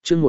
chương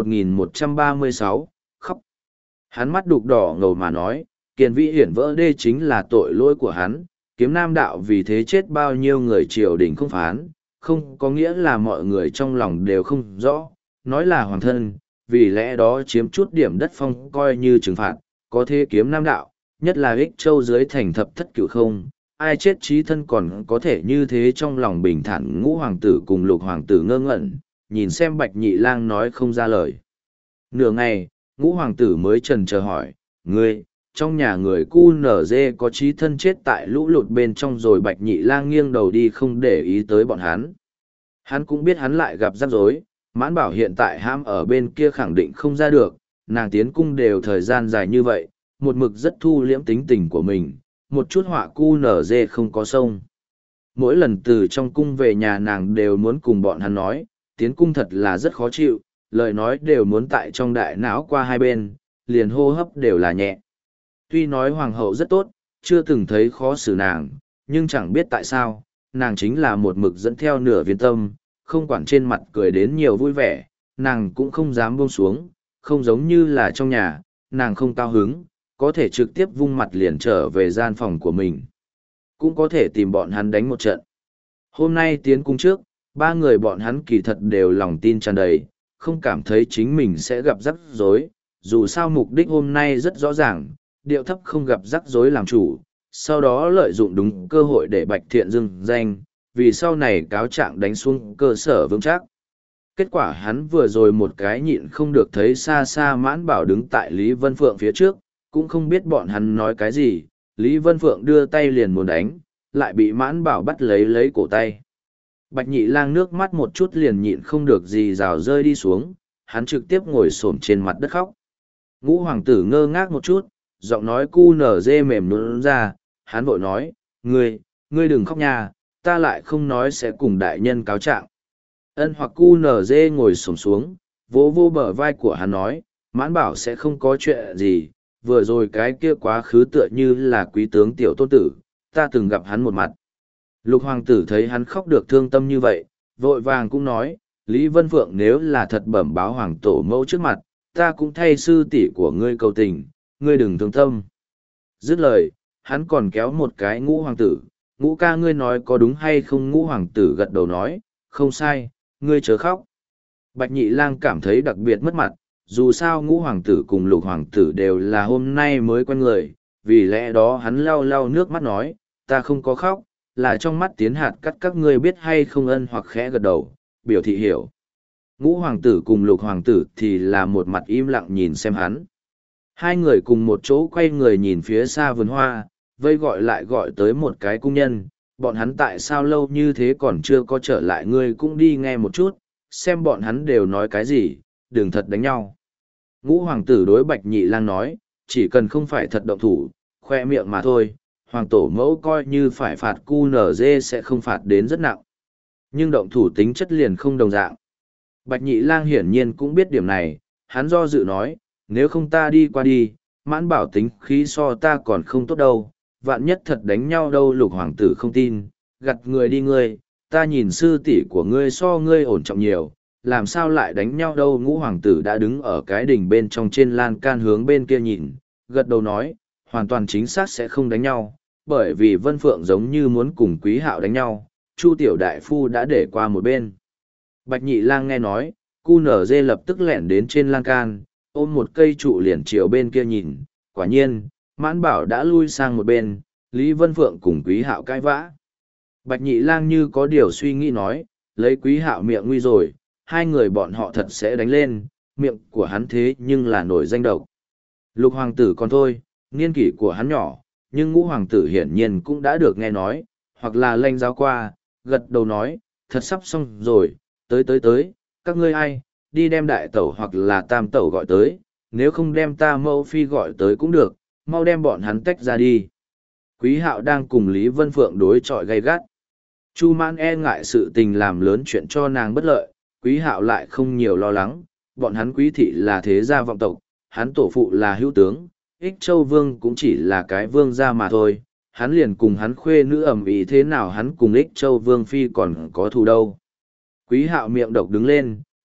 1136, khóc. Hắn mắt đục đỏ ngầu mà nói, Kiền Vĩ Hiển vỡ đê chính là tội lỗi của hắn, kiếm nam đạo vì thế chết bao nhiêu người triều đình không phán, không có nghĩa là mọi người trong lòng đều không rõ, nói là hoàng thân, vì lẽ đó chiếm chút điểm đất phong coi như trừng phạt, có thế kiếm nam đạo, nhất là Ích Châu dưới thành thập thất cửu không, ai chết chí thân còn có thể như thế trong lòng bình thản. Ngũ hoàng tử cùng Lục hoàng tử ngơ ngẩn, nhìn xem Bạch Nhị Lang nói không ra lời. Nửa ngày, Ngũ hoàng tử mới chần chờ hỏi, ngươi, trong nhà người cu nở dê có chí thân chết tại lũ lụt bên trong rồi. Bạch Nhị Lang nghiêng đầu đi không để ý tới bọn hắn. Hắn cũng biết hắn lại gặp rắc rối, Mãn Bảo hiện tại ham ở bên kia khẳng định không ra được, nàng tiến cung đều thời gian dài như vậy, một mực rất thu liễm tính tình của mình, một chút họa cu nở dê không có sông. Mỗi lần từ trong cung về nhà nàng đều muốn cùng bọn hắn nói, tiến cung thật là rất khó chịu, lời nói đều muốn tại trong đại não qua hai bên, liền hô hấp đều là nhẹ. Tuy nói hoàng hậu rất tốt, chưa từng thấy khó xử nàng, nhưng chẳng biết tại sao, nàng chính là một mực dẫn theo nửa viên tâm, không quản trên mặt cười đến nhiều vui vẻ, nàng cũng không dám buông xuống, không giống như là trong nhà, nàng không cao hứng, có thể trực tiếp vung mặt liền trở về gian phòng của mình. Cũng có thể tìm bọn hắn đánh một trận. Hôm nay tiến cung trước, ba người bọn hắn kỳ thật đều lòng tin tràn đầy, không cảm thấy chính mình sẽ gặp rắc rối, dù sao mục đích hôm nay rất rõ ràng, điệu thấp không gặp rắc rối làm chủ, sau đó lợi dụng đúng cơ hội để Bạch Thiện dưng danh, vì sau này cáo trạng đánh xuống cơ sở vững chắc. Kết quả hắn vừa rồi một cái nhịn không được thấy xa xa Mãn Bảo đứng tại Lý Vân Phượng phía trước, cũng không biết bọn hắn nói cái gì, Lý Vân Phượng đưa tay liền muốn đánh, lại bị Mãn Bảo bắt lấy cổ tay. Bạch Nhị Lang nước mắt một chút liền nhịn không được gì rào rơi đi xuống, hắn trực tiếp ngồi xổm trên mặt đất khóc. Ngũ hoàng tử ngơ ngác một chút, giọng nói cu nở dê mềm nhũn ra, hắn vội nói, ngươi đừng khóc nha, ta lại không nói sẽ cùng đại nhân cáo trạng. Ân hoặc cu nở dê ngồi xổm xuống, vỗ vô bờ vai của hắn nói, Mãn Bảo sẽ không có chuyện gì, vừa rồi cái kia quá khứ tựa như là quý tướng tiểu tôn tử, ta từng gặp hắn một mặt. Lục hoàng tử thấy hắn khóc được thương tâm như vậy, vội vàng cũng nói, Lý Vân Phượng nếu là thật bẩm báo hoàng tổ mẫu trước mặt, ta cũng thay sư tỷ của ngươi cầu tình, ngươi đừng thương tâm. Dứt lời, hắn còn kéo một cái Ngũ hoàng tử, Ngũ ca ngươi nói có đúng hay không? Ngũ hoàng tử gật đầu nói, không sai, ngươi chớ khóc. Bạch Nhị Lang cảm thấy đặc biệt mất mặt, dù sao Ngũ hoàng tử cùng Lục hoàng tử đều là hôm nay mới quen người, vì lẽ đó hắn lau lau nước mắt nói, ta không có khóc, là trong mắt tiến hạt cắt các ngươi biết hay không? Ân hoặc khẽ gật đầu, biểu thị hiểu. Ngũ hoàng tử cùng Lục hoàng tử thì là một mặt im lặng nhìn xem hắn. Hai người cùng một chỗ quay người nhìn phía xa vườn hoa, vây gọi tới một cái cung nhân, bọn hắn tại sao lâu như thế còn chưa có trở lại, ngươi cũng đi nghe một chút, xem bọn hắn đều nói cái gì, đừng thật đánh nhau. Ngũ hoàng tử đối Bạch Nhị Lang nói, chỉ cần không phải thật động thủ, khoe miệng mà thôi, hoàng tổ mẫu coi như phải phạt cu nở dê sẽ không phạt đến rất nặng. Nhưng động thủ tính chất liền không đồng dạng. Bạch Nhị Lang hiển nhiên cũng biết điểm này, hắn do dự nói, nếu không ta đi qua đi, Mãn Bảo tính khí so ta còn không tốt đâu, vạn nhất thật đánh nhau đâu. Lục hoàng tử không tin, gặt người đi ngươi, ta nhìn sư tỷ của ngươi so ngươi ổn trọng nhiều, làm sao lại đánh nhau đâu. Ngũ hoàng tử đã đứng ở cái đỉnh bên trong trên lan can hướng bên kia nhìn, gật đầu nói, hoàn toàn chính xác sẽ không đánh nhau, bởi vì Vân Phượng giống như muốn cùng Quý Hạo đánh nhau, Chu tiểu đại phu đã để qua một bên. Bạch Nhị Lang nghe nói, cu nở dê lập tức lẻn đến trên lan can, ôm một cây trụ liền chiều bên kia nhìn, quả nhiên, Mãn Bảo đã lui sang một bên, Lý Vân Phượng cùng Quý Hạo cãi vã. Bạch Nhị Lang như có điều suy nghĩ nói, lấy Quý Hạo miệng nguy rồi, hai người bọn họ thật sẽ đánh lên, miệng của hắn thế nhưng là nổi danh độc. Lục hoàng tử còn thôi, niên kỷ của hắn nhỏ, nhưng Ngũ hoàng tử hiển nhiên cũng đã được nghe nói, hoặc là lanh giáo qua, gật đầu nói, thật sắp xong rồi, tới, các ngươi ai, đi đem đại tẩu hoặc là tam tẩu gọi tới, nếu không đem ta mẫu phi gọi tới cũng được, mau đem bọn hắn tách ra đi. Quý Hạo đang cùng Lý Vân Phượng đối chọi gay gắt. Chu Mãn e ngại sự tình làm lớn chuyện cho nàng bất lợi, Quý Hạo lại không nhiều lo lắng, bọn hắn Quý thị là thế gia vọng tộc, hắn tổ phụ là hữu tướng, Ích Châu Vương cũng chỉ là cái vương gia mà thôi, hắn liền cùng hắn khuê nữ ầm ĩ thế nào hắn cùng Ích Châu Vương phi còn có thù đâu. Quý Hạo miệng độc đứng lên,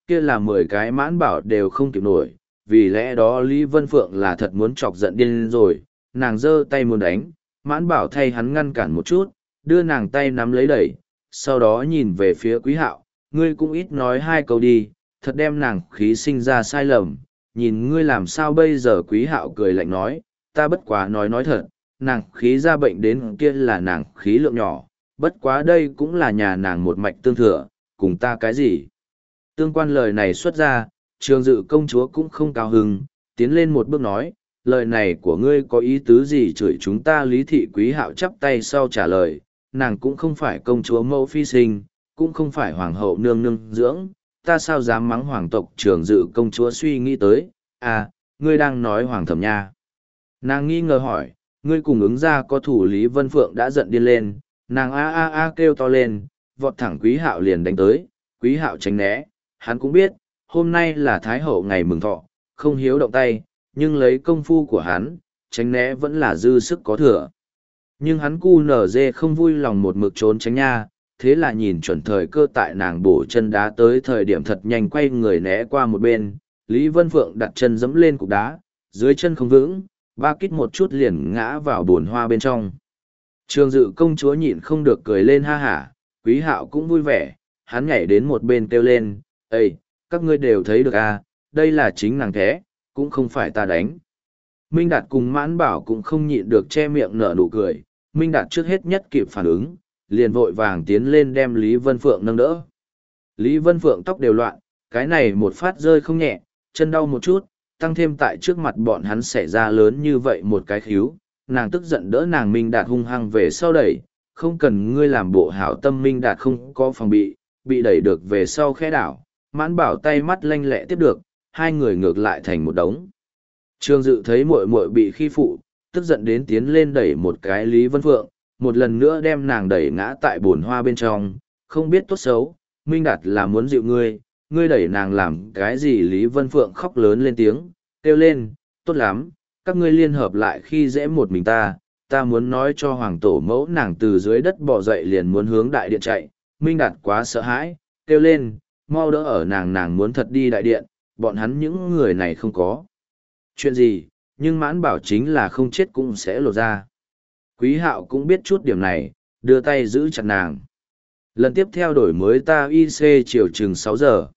kia là 10 cái Mãn Bảo đều không kịp nổi, vì lẽ đó Lý Vân Phượng là thật muốn chọc giận điên rồi, nàng giơ tay muốn đánh, Mãn Bảo thay hắn ngăn cản một chút, đưa nàng tay nắm lấy đẩy, sau đó nhìn về phía Quý Hạo, ngươi cũng ít nói hai câu đi, thật đem nàng khí sinh ra sai lầm, nhìn ngươi làm sao bây giờ. Quý Hạo cười lạnh nói, ta bất quá nói thật, nàng khí ra bệnh đến kia là nàng khí lượng nhỏ, bất quá đây cũng là nhà nàng một mạch tương thừa, cùng ta cái gì. Tương quan lời này xuất ra, Trường Dự công chúa cũng không cao hứng, tiến lên một bước nói, lời này của ngươi có ý tứ gì chửi chúng ta. Lý Thị Quý Hạo chắp tay sau trả lời, nàng cũng không phải công chúa mẫu phi sinh, cũng không phải hoàng hậu nương nương dưỡng, ta sao dám mắng hoàng tộc. Trường Dự công chúa suy nghĩ tới, à, ngươi đang nói hoàng thẩm nha. Nàng nghi ngờ hỏi, ngươi cùng ứng ra có thủ. Lý Vân Phượng đã giận điên lên, nàng a a a kêu to lên, vọt thẳng Quý Hạo liền đánh tới. Quý Hạo tránh né, hắn cũng biết, hôm nay là Thái Hậu ngày mừng thọ, không hiếu động tay, nhưng lấy công phu của hắn, tránh né vẫn là dư sức có thừa. Nhưng hắn cu nở dê không vui lòng một mực trốn tránh nha, thế là nhìn chuẩn thời cơ tại nàng bổ chân đá tới thời điểm thật nhanh quay người né qua một bên, Lý Vân Phượng đặt chân dẫm lên cục đá, dưới chân không vững, ba kít một chút liền ngã vào bồn hoa bên trong. Trường Dự công chúa nhịn không được cười lên ha hả, Quý Hạo cũng vui vẻ, hắn nhảy đến một bên kêu lên, ây, các ngươi đều thấy được à, đây là chính nàng thế, cũng không phải ta đánh. Minh Đạt cùng Mãn Bảo cũng không nhịn được che miệng nở nụ cười, Minh Đạt trước hết nhất kịp phản ứng, liền vội vàng tiến lên đem Lý Vân Phượng nâng đỡ. Lý Vân Phượng tóc đều loạn, cái này một phát rơi không nhẹ, chân đau một chút, tăng thêm tại trước mặt bọn hắn xảy ra lớn như vậy một cái khíu, nàng tức giận đỡ nàng. Minh Đạt hung hăng về sau đẩy, không cần ngươi làm bộ hảo tâm. Minh Đạt không có phòng bị đẩy được về sau khẽ đảo, Mãn Bảo tay mắt lanh lẹ tiếp được, hai người ngược lại thành một đống. Trương Dự thấy muội muội bị khi phụ, tức giận đến tiến lên đẩy một cái Lý Vân Phượng, một lần nữa đem nàng đẩy ngã tại bồn hoa bên trong, không biết tốt xấu, Minh Đạt là muốn dịu ngươi, ngươi đẩy nàng làm cái gì. Lý Vân Phượng khóc lớn lên tiếng, kêu lên, tốt lắm, các ngươi liên hợp lại khi dễ một mình ta muốn nói cho hoàng tổ mẫu. Nàng từ dưới đất bò dậy liền muốn hướng đại điện chạy, Minh Đạt quá sợ hãi, kêu lên, mau đỡ ở nàng muốn thật đi đại điện, bọn hắn những người này không có chuyện gì, nhưng Mãn Bảo chính là không chết cũng sẽ lột ra. Quý Hạo cũng biết chút điểm này, đưa tay giữ chặt nàng. Lần tiếp theo đổi mới ta IC chiều chừng 6 giờ.